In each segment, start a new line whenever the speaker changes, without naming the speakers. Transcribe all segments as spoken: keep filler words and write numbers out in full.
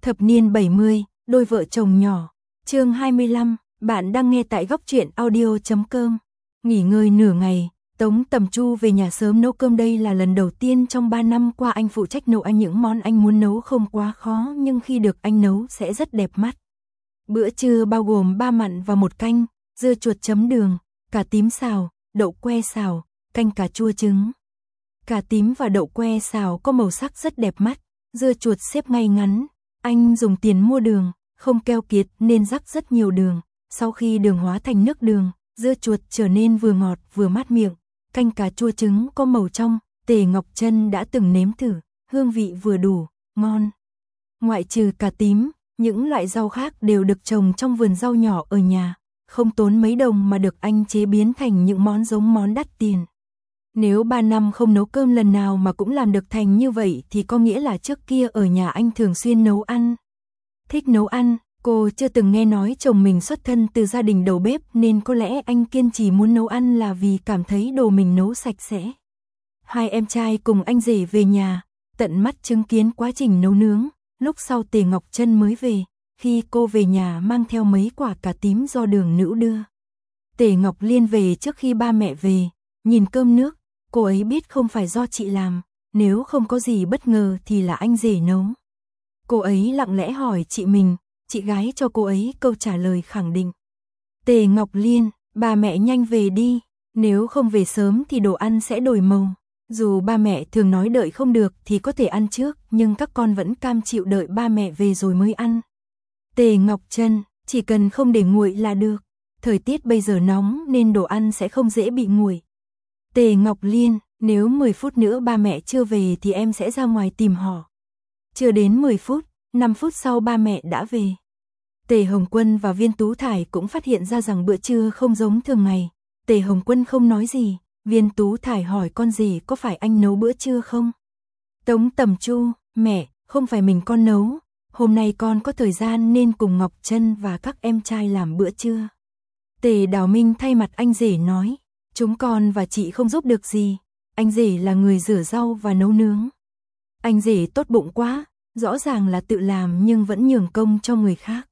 Thập niên bảy mươi, đôi vợ chồng nhỏ. Chương hai mươi lăm, bạn đang nghe tại góc truyện audio chấm com. Nghỉ ngơi nửa ngày, Tống Tầm Chu về nhà sớm nấu cơm. Đây là lần đầu tiên trong ba năm qua anh phụ trách nấu ăn. Những món anh muốn nấu không quá khó, nhưng khi được anh nấu sẽ rất đẹp mắt. Bữa trưa bao gồm ba mặn và một canh, dưa chuột chấm đường, cà tím xào, đậu que xào, canh cà chua trứng. Cà tím và đậu que xào có màu sắc rất đẹp mắt, dưa chuột xếp ngay ngắn. Anh dùng tiền mua đường, không keo kiệt nên rắc rất nhiều đường. Sau khi đường hóa thành nước đường, dưa chuột trở nên vừa ngọt vừa mát miệng. Canh cà chua trứng có màu trong, Tề Ngọc Trân đã từng nếm thử, hương vị vừa đủ, ngon. Ngoại trừ cà tím, những loại rau khác đều được trồng trong vườn rau nhỏ ở nhà, không tốn mấy đồng mà được anh chế biến thành những món giống món đắt tiền. Nếu ba năm không nấu cơm lần nào mà cũng làm được thành như vậy thì có nghĩa là trước kia ở nhà anh thường xuyên nấu ăn. Thích nấu ăn, cô chưa từng nghe nói chồng mình xuất thân từ gia đình đầu bếp nên có lẽ anh kiên trì muốn nấu ăn là vì cảm thấy đồ mình nấu sạch sẽ. Hai em trai cùng anh rể về nhà, tận mắt chứng kiến quá trình nấu nướng. Lúc sau Tề Ngọc Trân mới về, khi cô về nhà mang theo mấy quả cà tím do Đường Nữ đưa. Tề Ngọc Liên về trước khi ba mẹ về, nhìn cơm nước, cô ấy biết không phải do chị làm, nếu không có gì bất ngờ thì là anh rể nấu. Cô ấy lặng lẽ hỏi chị mình, chị gái cho cô ấy câu trả lời khẳng định. Tề Ngọc Liên, ba mẹ nhanh về đi, nếu không về sớm thì đồ ăn sẽ đổi màu. Dù ba mẹ thường nói đợi không được thì có thể ăn trước, nhưng các con vẫn cam chịu đợi ba mẹ về rồi mới ăn. Tề Ngọc Trân, chỉ cần không để nguội là được. Thời tiết bây giờ nóng nên đồ ăn sẽ không dễ bị nguội. Tề Ngọc Liên, nếu mười phút nữa ba mẹ chưa về thì em sẽ ra ngoài tìm họ. Chưa đến mười phút, năm phút sau ba mẹ đã về. Tề Hồng Quân và Viên Tú Thải cũng phát hiện ra rằng bữa trưa không giống thường ngày. Tề Hồng Quân không nói gì, Viên Tú Thải hỏi con gì có phải anh nấu bữa trưa không? Tống Tầm Chu, mẹ, không phải mình con nấu, hôm nay con có thời gian nên cùng Ngọc Trân và các em trai làm bữa trưa. Tề Đào Minh thay mặt anh rể nói, chúng con và chị không giúp được gì, anh rể là người rửa rau và nấu nướng. Anh rể tốt bụng quá, rõ ràng là tự làm nhưng vẫn nhường công cho người khác.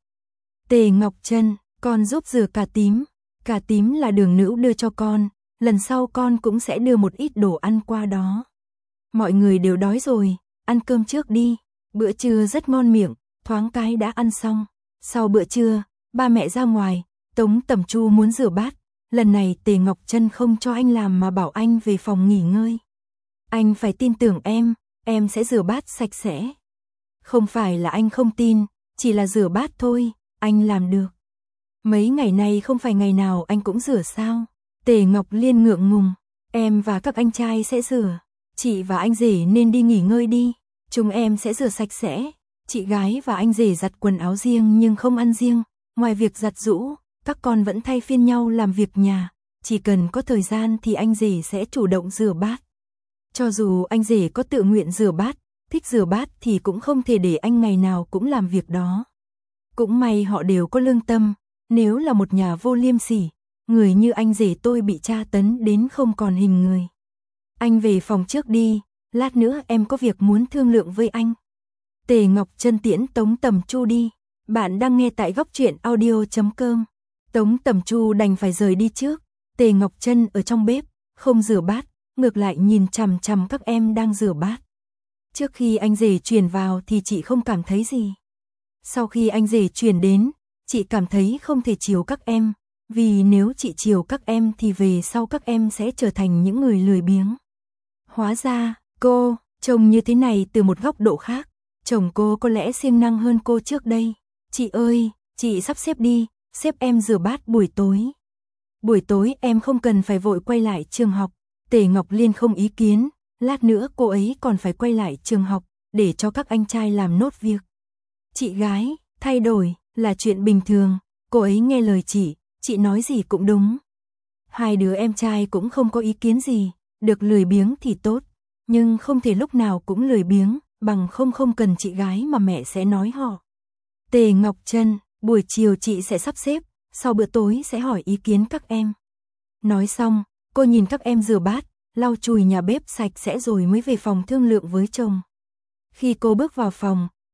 Tề Ngọc Trân, con giúp rửa cà tím, cà tím là Đường Nữ đưa cho con, lần sau con cũng sẽ đưa một ít đồ ăn qua đó. Mọi người đều đói rồi, ăn cơm trước đi, bữa trưa rất ngon miệng, thoáng cái đã ăn xong. Sau bữa trưa, ba mẹ ra ngoài, Tống Tầm Chu muốn rửa bát, lần này Tề Ngọc Trân không cho anh làm mà bảo anh về phòng nghỉ ngơi. Anh phải tin tưởng em, em sẽ rửa bát sạch sẽ. Không phải là anh không tin, chỉ là rửa bát thôi, anh làm được. Mấy ngày nay không phải ngày nào anh cũng rửa sao? Tề Ngọc Liên ngượng ngùng, em và các anh trai sẽ rửa, chị và anh rể nên đi nghỉ ngơi đi, chúng em sẽ rửa sạch sẽ. Chị gái và anh rể giặt quần áo riêng nhưng không ăn riêng, ngoài việc giặt giũ, các con vẫn thay phiên nhau làm việc nhà, chỉ cần có thời gian thì anh rể sẽ chủ động rửa bát. Cho dù anh rể có tự nguyện rửa bát, thích rửa bát thì cũng không thể để anh ngày nào cũng làm việc đó. Cũng may họ đều có lương tâm, nếu là một nhà vô liêm sỉ, người như anh rể tôi bị tra tấn đến không còn hình người. Anh về phòng trước đi, lát nữa em có việc muốn thương lượng với anh. Tề Ngọc Trân tiễn Tống Tầm Chu đi. Bạn đang nghe tại góc truyện audio chấm com. Tống Tầm Chu đành phải rời đi trước. Tề Ngọc Trân ở trong bếp, không rửa bát, ngược lại nhìn chằm chằm các em đang rửa bát. Trước khi anh rể chuyển vào thì chị không cảm thấy gì. Sau khi anh rể chuyển đến, chị cảm thấy không thể chiều các em. Vì nếu chị chiều các em thì về sau các em sẽ trở thành những người lười biếng. Hóa ra, cô, trông như thế này từ một góc độ khác, chồng cô có lẽ siêng năng hơn cô trước đây. Chị ơi, chị sắp xếp đi, xếp em rửa bát buổi tối. Buổi tối em không cần phải vội quay lại trường học. Tề Ngọc Liên không ý kiến, lát nữa cô ấy còn phải quay lại trường học, để cho các anh trai làm nốt việc. Chị gái, thay đổi, là chuyện bình thường, cô ấy nghe lời chị. Chị nói gì cũng đúng. Hai đứa em trai cũng không có ý kiến gì, được lười biếng thì tốt, nhưng không thể lúc nào cũng lười biếng, bằng không không cần chị gái mà mẹ sẽ nói họ. Tề Ngọc Trân, buổi chiều chị sẽ sắp xếp, sau bữa tối sẽ hỏi ý kiến các em. Nói xong, cô nhìn các em rửa bát, lau chùi nhà bếp sạch sẽ rồi mới về phòng thương lượng với chồng. Khi cô bước vào phòng,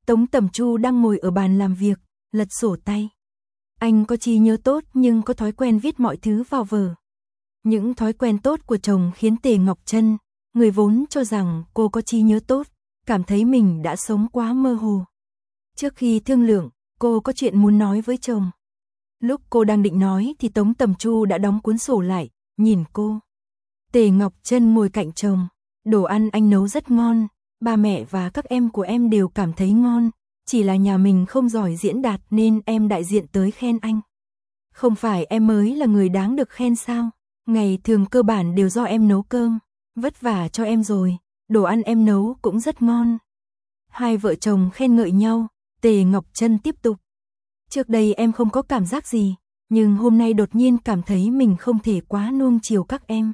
Tống Tầm Chu đang ngồi ở bàn làm việc, lật sổ tay. Anh có trí nhớ tốt nhưng có thói quen viết mọi thứ vào vở. Những thói quen tốt của chồng khiến Tề Ngọc Trân, người vốn cho rằng cô có trí nhớ tốt, cảm thấy mình đã sống quá mơ hồ. Trước khi thương lượng, cô có chuyện muốn nói với chồng. Lúc cô đang định nói thì Tống Tầm Chu đã đóng cuốn sổ lại, nhìn cô. Tề Ngọc Trân ngồi cạnh chồng. Đồ ăn anh nấu rất ngon, ba mẹ và các em của em đều cảm thấy ngon, chỉ là nhà mình không giỏi diễn đạt nên em đại diện tới khen anh. Không phải em mới là người đáng được khen sao? Ngày thường cơ bản đều do em nấu cơm, vất vả cho em rồi, đồ ăn em nấu cũng rất ngon. Hai vợ chồng khen ngợi nhau, Tề Ngọc Trân tiếp tục. Trước đây em không có cảm giác gì, nhưng hôm nay đột nhiên cảm thấy mình không thể quá nuông chiều các em.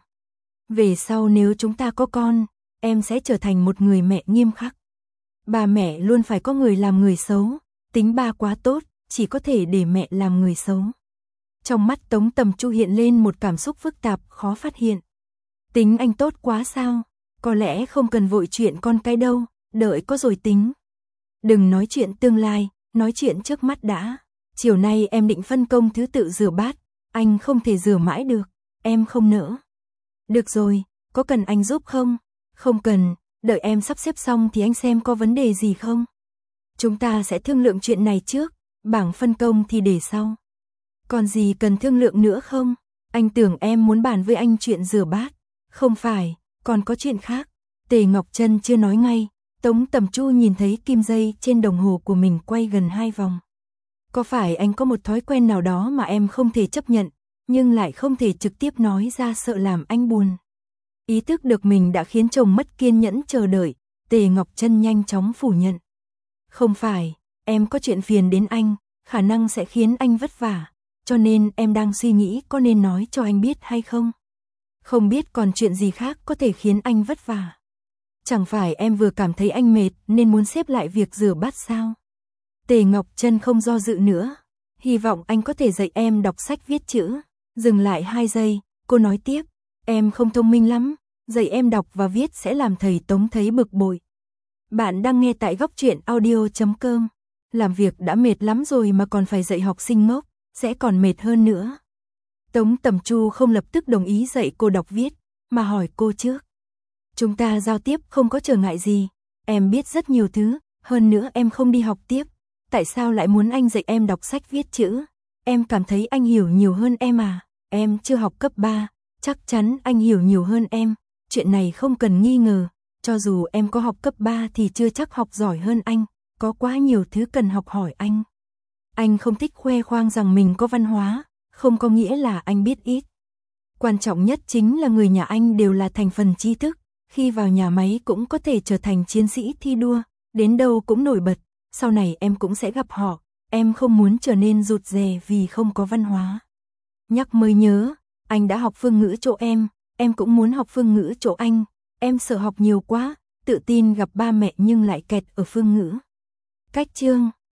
Về sau nếu chúng ta có con, em sẽ trở thành một người mẹ nghiêm khắc. Bà mẹ luôn phải có người làm người xấu, tính ba quá tốt, chỉ có thể để mẹ làm người xấu. Trong mắt Tống Tầm Chu hiện lên một cảm xúc phức tạp khó phát hiện. Tính anh tốt quá sao? Có lẽ không cần vội chuyện con cái đâu, đợi có rồi tính. Đừng nói chuyện tương lai, nói chuyện trước mắt đã. Chiều nay em định phân công thứ tự rửa bát, anh không thể rửa mãi được, em không nỡ. Được rồi, có cần anh giúp không? Không cần, đợi em sắp xếp xong thì anh xem có vấn đề gì không. Chúng ta sẽ thương lượng chuyện này trước, bảng phân công thì để sau. Còn gì cần thương lượng nữa không? Anh tưởng em muốn bàn với anh chuyện rửa bát. Không phải, còn có chuyện khác. Tề Ngọc Trân chưa nói ngay, Tống Tầm Chu nhìn thấy kim dây trên đồng hồ của mình quay gần hai vòng. Có phải anh có một thói quen nào đó mà em không thể chấp nhận, nhưng lại không thể trực tiếp nói ra sợ làm anh buồn? Ý thức được mình đã khiến chồng mất kiên nhẫn chờ đợi, Tề Ngọc Trân nhanh chóng phủ nhận. Không phải, em có chuyện phiền đến anh, khả năng sẽ khiến anh vất vả, cho nên em đang suy nghĩ có nên nói cho anh biết hay không. Không biết còn chuyện gì khác có thể khiến anh vất vả. Chẳng phải em vừa cảm thấy anh mệt nên muốn xếp lại việc rửa bát sao? Tề Ngọc Trân không do dự nữa. Hy vọng anh có thể dạy em đọc sách viết chữ. Dừng lại hai giây, cô nói tiếp. Em không thông minh lắm, dạy em đọc và viết sẽ làm thầy Tống thấy bực bội. Bạn đang nghe tại góc truyện audio chấm com. Làm việc đã mệt lắm rồi mà còn phải dạy học sinh ngốc, sẽ còn mệt hơn nữa. Tống Tầm Chu không lập tức đồng ý dạy cô đọc viết, mà hỏi cô trước. Chúng ta giao tiếp không có trở ngại gì, em biết rất nhiều thứ, hơn nữa em không đi học tiếp. Tại sao lại muốn anh dạy em đọc sách viết chữ? Em cảm thấy anh hiểu nhiều hơn em à? Em chưa học cấp ba, chắc chắn anh hiểu nhiều hơn em. Chuyện này không cần nghi ngờ, cho dù em có học cấp ba thì chưa chắc học giỏi hơn anh, có quá nhiều thứ cần học hỏi anh. Anh không thích khoe khoang rằng mình có văn hóa, không có nghĩa là anh biết ít. Quan trọng nhất chính là người nhà anh đều là thành phần tri thức, khi vào nhà máy cũng có thể trở thành chiến sĩ thi đua, đến đâu cũng nổi bật, sau này em cũng sẽ gặp họ, em không muốn trở nên rụt rè vì không có văn hóa. Nhắc mới nhớ, anh đã học phương ngữ chỗ em, em cũng muốn học phương ngữ chỗ anh, em sợ học nhiều quá, tự tin gặp ba mẹ nhưng lại kẹt ở phương ngữ. Cách chương